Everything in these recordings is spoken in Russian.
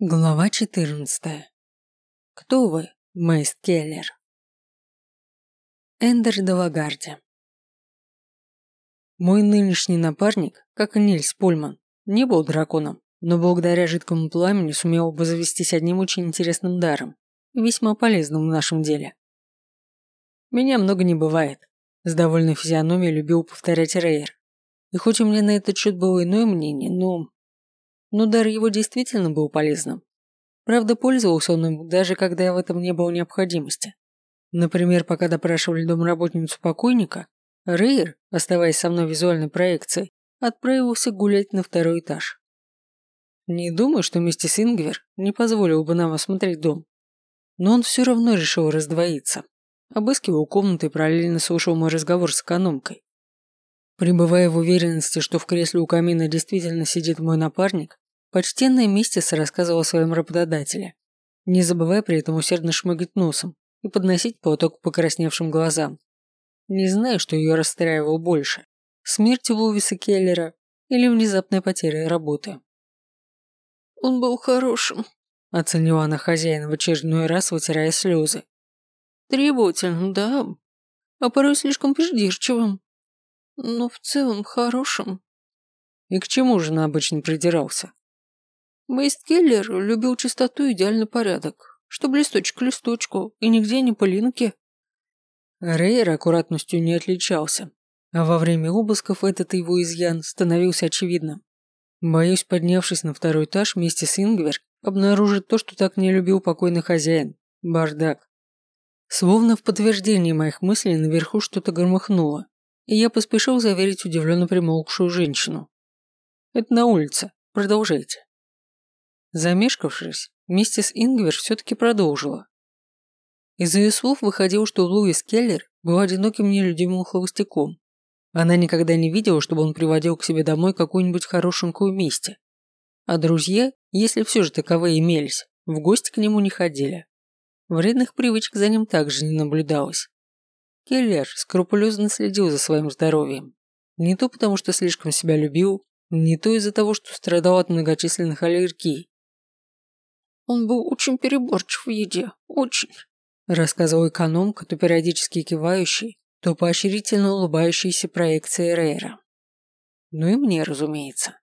Глава 14. Кто вы, Мэйст Келлер? Эндер де Лагарди. Мой нынешний напарник, как и Нильс Пульман, не был драконом, но благодаря жидкому пламени сумел обзавестись одним очень интересным даром, весьма полезным в нашем деле. Меня много не бывает, с довольной физиономией любил повторять Рейер. И хоть у меня на этот счет было иное мнение, но дар его действительно был полезным. Правда, пользовался он им, даже когда я в этом не было необходимости. Например, пока допрашивали домработницу покойника, Рейер, оставаясь со мной в визуальной проекции, отправился гулять на второй этаж. Не думаю, что вместе с Ингвер не позволил бы нам осмотреть дом. Но он все равно решил раздвоиться. Обыскивал комнаты и параллельно слушал мой разговор с экономкой. Пребывая в уверенности, что в кресле у камина действительно сидит мой напарник, почтенная миссис рассказывала о своем работодателе, не забывая при этом усердно шмыгать носом и подносить платок к покрасневшим глазам. Не знаю, что ее расстраивало больше – смерть Лувиса Келлера или внезапная потеря работы. «Он был хорошим», – оценила она хозяина в очередной раз, вытирая слезы. «Требовательным, да, а порой слишком придирчивым, но в целом хорошим». И к чему же он обычно придирался? Мэйст Келлер любил чистоту и идеальный порядок, чтобы листочек к листочку и нигде не пылинки. Рейер аккуратностью не отличался, а во время обысков этот его изъян становился очевидным. Боюсь, поднявшись на второй этаж вместе с Ингвер, обнаружить то, что так не любил покойный хозяин – бардак. Словно в подтверждении моих мыслей наверху что-то громыхнуло, и я поспешил заверить удивленно примолкшую женщину. «Это на улице. Продолжайте». Замешкавшись, вместе с Ингвер все-таки продолжила. Из ее слов выходило, что Луис Келлер был одиноким нелюдимым холостяком. Она никогда не видела, чтобы он приводил к себе домой какую-нибудь хорошенькую мисти. А друзья, если все же таковые имелись, в гости к нему не ходили. Вредных привычек за ним также не наблюдалось. Келлер скрупулезно следил за своим здоровьем. Не то потому, что слишком себя любил, не то из-за того, что страдал от многочисленных аллергий. «Он был очень переборчив в еде, очень», – рассказывал экономка, то периодически кивающий, то поощрительно улыбающейся проекции Рейера. Ну и мне, разумеется.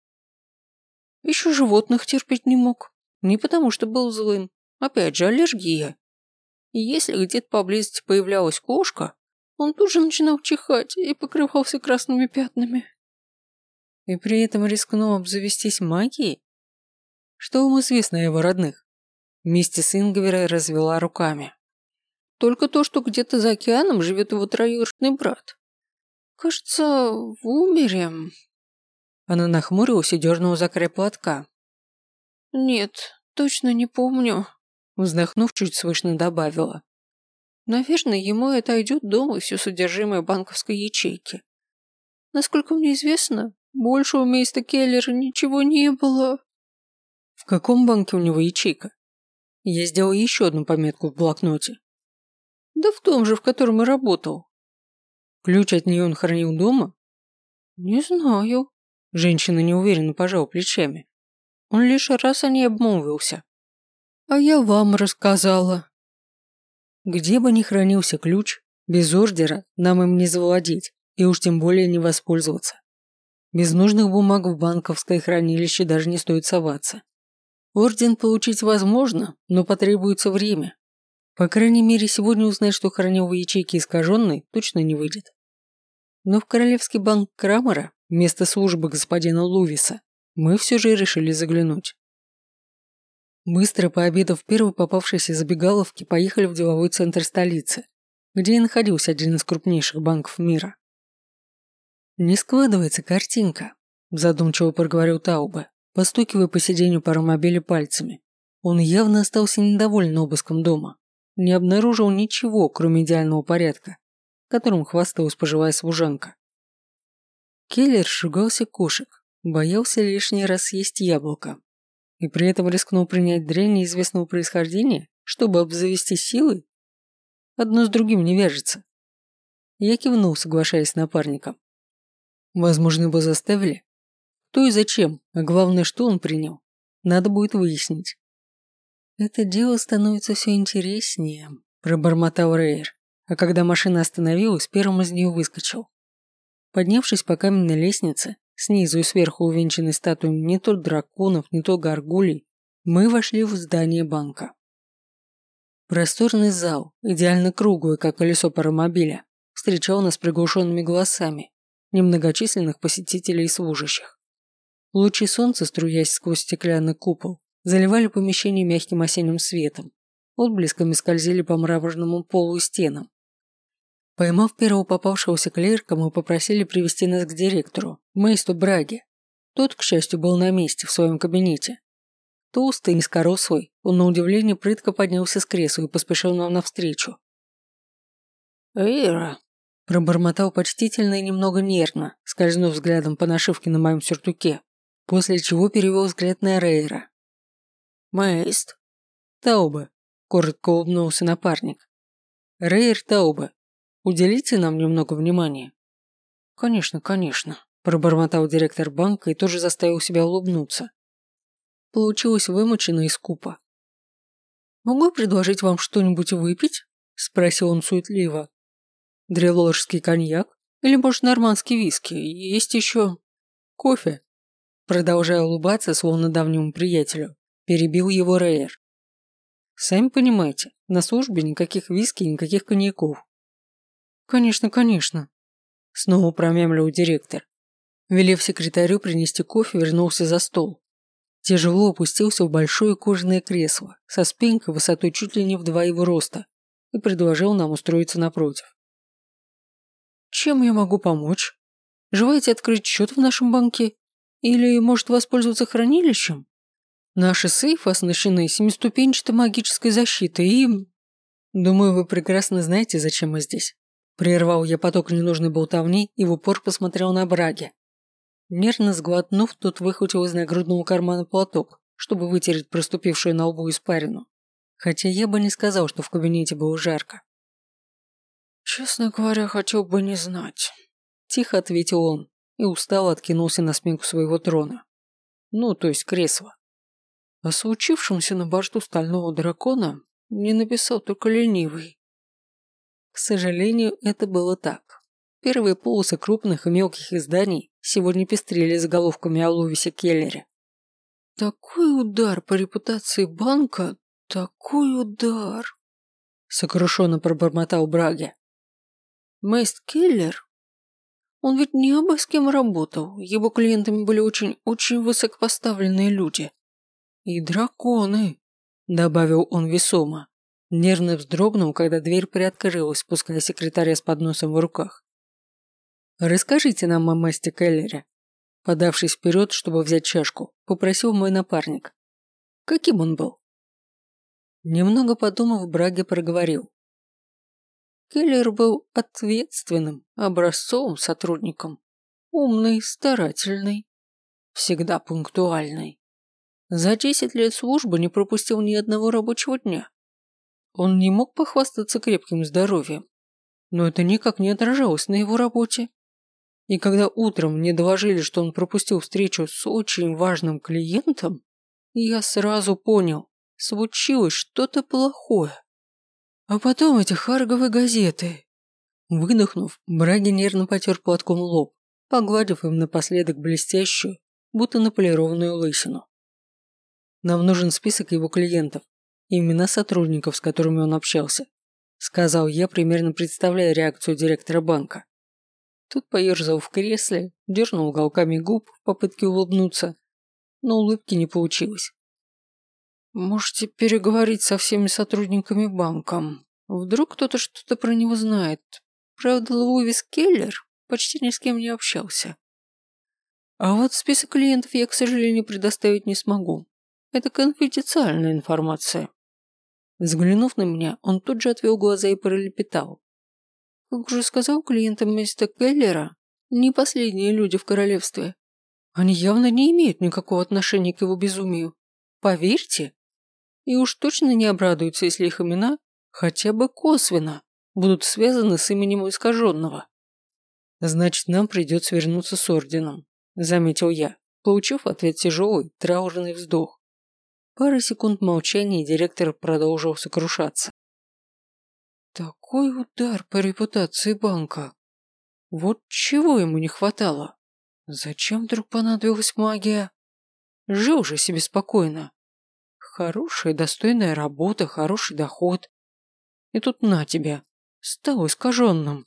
Еще животных терпеть не мог. Не потому, что был злым. Опять же, аллергия. И если где-то поблизости появлялась кошка, он тут же начинал чихать и покрывался красными пятнами. И при этом рискнул обзавестись магией? Что вам известно о его родных? Миссис Ингвер развела руками. Только то, что где-то за океаном живет его троюродный брат. Кажется, в Умере. Она нахмурилась и дернула за край платка. Нет, точно не помню. Вздохнув, чуть слышно добавила. Наверное, ему это отойдет дома и все содержимое банковской ячейки. Насколько мне известно, больше у Мэйста Келлера ничего не было. В каком банке у него ячейка? Я сделал еще одну пометку в блокноте. Да в том же, в котором и работал. Ключ от нее он хранил дома? Не знаю. Женщина неуверенно пожала плечами. Он лишь раз о ней обмолвился. А я вам рассказала. Где бы ни хранился ключ, без ордера нам им не завладеть, и уж тем более не воспользоваться. Без нужных бумаг в банковское хранилище даже не стоит соваться. Орден получить возможно, но потребуется время. По крайней мере, сегодня узнать, что хранил в ячейке искаженный, точно не выйдет. Но в Королевский банк Крамера, место службы господина Лувиса, мы все же решили заглянуть. Быстро пообедав в первой попавшейся забегаловке, поехали в деловой центр столицы, где и находился один из крупнейших банков мира. «Не складывается картинка», – задумчиво проговорил Таубе, постукивая по сиденью паромобиля пальцами. Он явно остался недоволен обыском дома. Не обнаружил ничего, кроме идеального порядка, которым хвасталась пожилая служанка. Келлер шугался кошек, боялся лишний раз съесть яблоко. И при этом рискнул принять дрянь неизвестного происхождения, чтобы обзавестись силой? Одно с другим не вяжется. Я кивнул, соглашаясь с напарником. Возможно, его заставили. Кто и зачем, а главное, что он принял. Надо будет выяснить. Это дело становится все интереснее, пробормотал Рейер, а когда машина остановилась, первым из нее выскочил. Поднявшись по каменной лестнице, снизу и сверху увенчанной статуями не то драконов, не то горгулей, мы вошли в здание банка. Просторный зал, идеально круглый, как колесо паромобиля, встречал нас приглушенными голосами немногочисленных посетителей и служащих. Лучи солнца, струясь сквозь стеклянный купол, заливали помещение мягким осенним светом, отблесками скользили по мраморному полу и стенам. Поймав первого попавшегося клерка, мы попросили привести нас к директору, Мейсту Браге. Тот, к счастью, был на месте, в своем кабинете. Толстый, низкорослый, он на удивление прытко поднялся с кресла и поспешил нам навстречу. «Эйра», – пробормотал почтительно и немного нервно, скользнув взглядом по нашивке на моем сюртуке, после чего перевел взгляд на Рейера. «Мейст». «Таубе», – коротко улыбнулся напарник. «Рейер Таубе, уделите нам немного внимания». «Конечно, конечно», – пробормотал директор банка и тоже заставил себя улыбнуться. Получилось вымученно и скупо. «Могу предложить вам что-нибудь выпить?» – спросил он суетливо. «Дрелорский коньяк? Или, может, нормандский виски? Есть еще...» «Кофе?» Продолжая улыбаться, словно давнему приятелю, перебил его Рейер. «Сами понимаете, на службе никаких виски, никаких коньяков». «Конечно, конечно», – снова промямлил директор. Велев секретарю принести кофе, вернулся за стол. Тяжело опустился в большое кожаное кресло со спинкой высотой чуть ли не в 2 его роста и предложил нам устроиться напротив. «Чем я могу помочь? Желаете открыть счет в нашем банке? Или, может, воспользоваться хранилищем? Наши сейфы оснащены семиступенчатой магической защитой и... Думаю, вы прекрасно знаете, зачем мы здесь». Прервал я поток ненужной болтовни и в упор посмотрел на Браге. Нервно сглотнув, тот выхватил из нагрудного кармана платок, чтобы вытереть проступившую на лбу испарину. Хотя я бы не сказал, что в кабинете было жарко. «Честно говоря, хотел бы не знать», – тихо ответил он и устало откинулся на спинку своего трона. Ну, то есть кресла. О случившемся на борту Стального Дракона мне написал только ленивый. К сожалению, это было так. Первые полосы крупных и мелких изданий сегодня пестрели заголовками о Лувисе Келлере. «Такой удар по репутации банка, такой удар!» Сокрушенно пробормотал Браге. «Мейст Келлер? Он ведь не абы с кем работал, его клиентами были очень высокопоставленные люди. И драконы», – добавил он весомо. Нервно вздрогнул, когда дверь приоткрылась, пуская секретаря с подносом в руках. «Расскажите нам о Месте Келлере», – подавшись вперед, чтобы взять чашку, попросил мой напарник. «Каким он был?» Немного подумав, Браге проговорил. Келлер был ответственным, образцовым сотрудником, умный, старательный, всегда пунктуальный. За 10 лет службы не пропустил ни одного рабочего дня. Он не мог похвастаться крепким здоровьем, но это никак не отражалось на его работе. И когда утром мне доложили, что он пропустил встречу с очень важным клиентом, я сразу понял, случилось что-то плохое. А потом эти харговые газеты. Выдохнув, Браги нервно потер платком лоб, погладив им напоследок блестящую, будто наполированную лысину. Нам нужен список его клиентов, имена сотрудников, с которыми он общался, сказал я, примерно представляя реакцию директора банка. Тут поерзал в кресле, дернул уголками губ в попытке улыбнуться, но улыбки не получилось. «Можете переговорить со всеми сотрудниками банка. Вдруг кто-то что-то про него знает. Правда, Луис Келлер почти ни с кем не общался. А вот список клиентов я, к сожалению, предоставить не смогу. Это конфиденциальная информация». Взглянув на меня, он тут же отвел глаза и пролепетал. «Как уже сказал, клиентам мистера Келлера не последние люди в королевстве. Они явно не имеют никакого отношения к его безумию. Поверьте. И уж точно не обрадуются, если их имена, хотя бы косвенно, будут связаны с именем искаженного». «Значит, нам придется вернуться с орденом», – заметил я, получив ответ тяжелый, траурный вздох. Пара секунд молчания, и директор продолжил сокрушаться. Такой удар по репутации банка. Вот чего ему не хватало? Зачем вдруг понадобилась магия? Жил же себе спокойно. Хорошая, достойная работа, хороший доход. И тут на тебя, стал искаженным.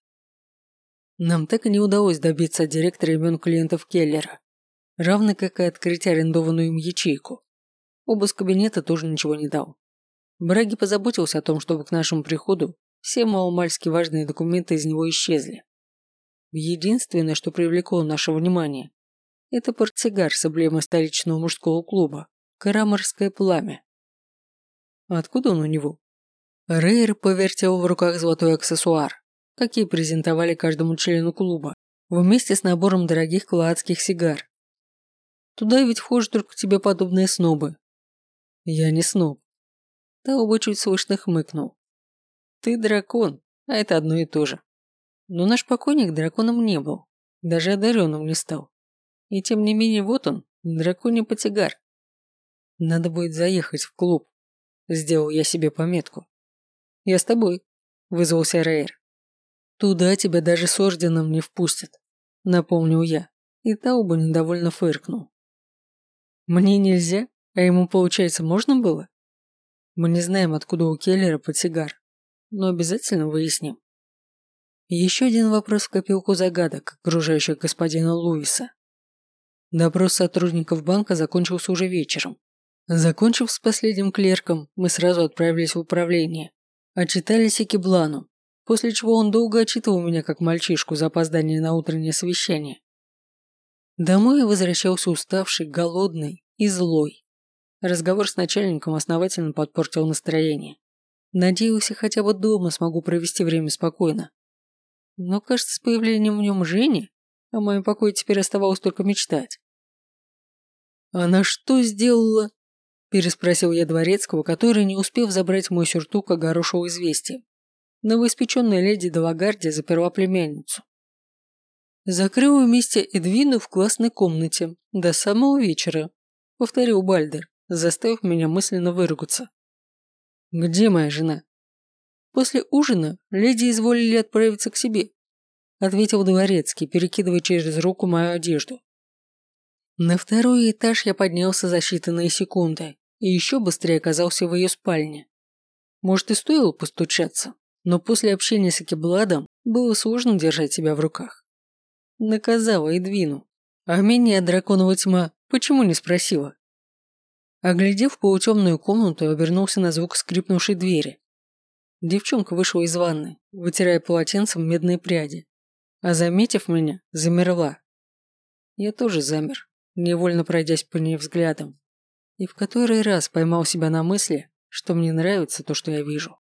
Нам так и не удалось добиться от директора имен клиентов Келлера, равно как и открыть арендованную им ячейку. Обыск кабинета тоже ничего не дал. Браги позаботился о том, чтобы к нашему приходу все маломальски важные документы из него исчезли. Единственное, что привлекло наше внимание, это портсигар с эмблемой столичного мужского клуба «Карамарское пламя». Откуда он у него? Рейер повертел в руках золотой аксессуар, какие презентовали каждому члену клуба, вместе с набором дорогих калаадских сигар. Туда ведь вхожи только тебе подобные снобы. Я не сноб. Тауба чуть слышно хмыкнул. Ты дракон, а это одно и то же. Но наш покойник драконом не был, даже одаренным не стал. И тем не менее вот он, драконий потягар. Надо будет заехать в клуб. Сделал я себе пометку. Я с тобой, вызвался Рейер. Туда тебя даже с орденом не впустят, напомнил я, и Тауба недовольно фыркнул. Мне нельзя, а ему, получается, можно было? Мы не знаем, откуда у Келлера портсигар, но обязательно выясним. Еще один вопрос в копилку загадок, окружающих господина Луиса. Допрос сотрудников банка закончился уже вечером. Закончив с последним клерком, мы сразу отправились в управление. Отчитались Экиблану, после чего он долго отчитывал меня как мальчишку за опоздание на утреннее совещание. Домой я возвращался уставший, голодный и злой. Разговор с начальником основательно подпортил настроение. Надеялся, хотя бы дома смогу провести время спокойно. Но, кажется, с появлением в нем Жени о моем покое теперь оставалось только мечтать. «Она что сделала?» – переспросил я дворецкого, который, не успев забрать мой сюртук, огорошил известие. Новоиспеченная леди Далагарди заперла племянницу. «Закрыла вместе Эдвину в классной комнате до самого вечера», – повторил Бальдер, заставив меня мысленно выругаться. «Где моя жена?» «После ужина леди изволили отправиться к себе», – ответил дворецкий, перекидывая через руку мою одежду. На второй этаж я поднялся за считанные секунды и еще быстрее оказался в ее спальне. Может, и стоило постучаться, но после общения с Экибладом было сложно держать себя в руках. Наказала Эдвину, а меня, драконова тьма, почему не спросила? Оглядев полутемную комнату, обернулся на звук скрипнувшей двери. Девчонка вышла из ванны, вытирая полотенцем медные пряди, а, заметив меня, замерла. Я тоже замер, невольно пройдясь по ней взглядом, и в который раз поймал себя на мысли, что мне нравится то, что я вижу.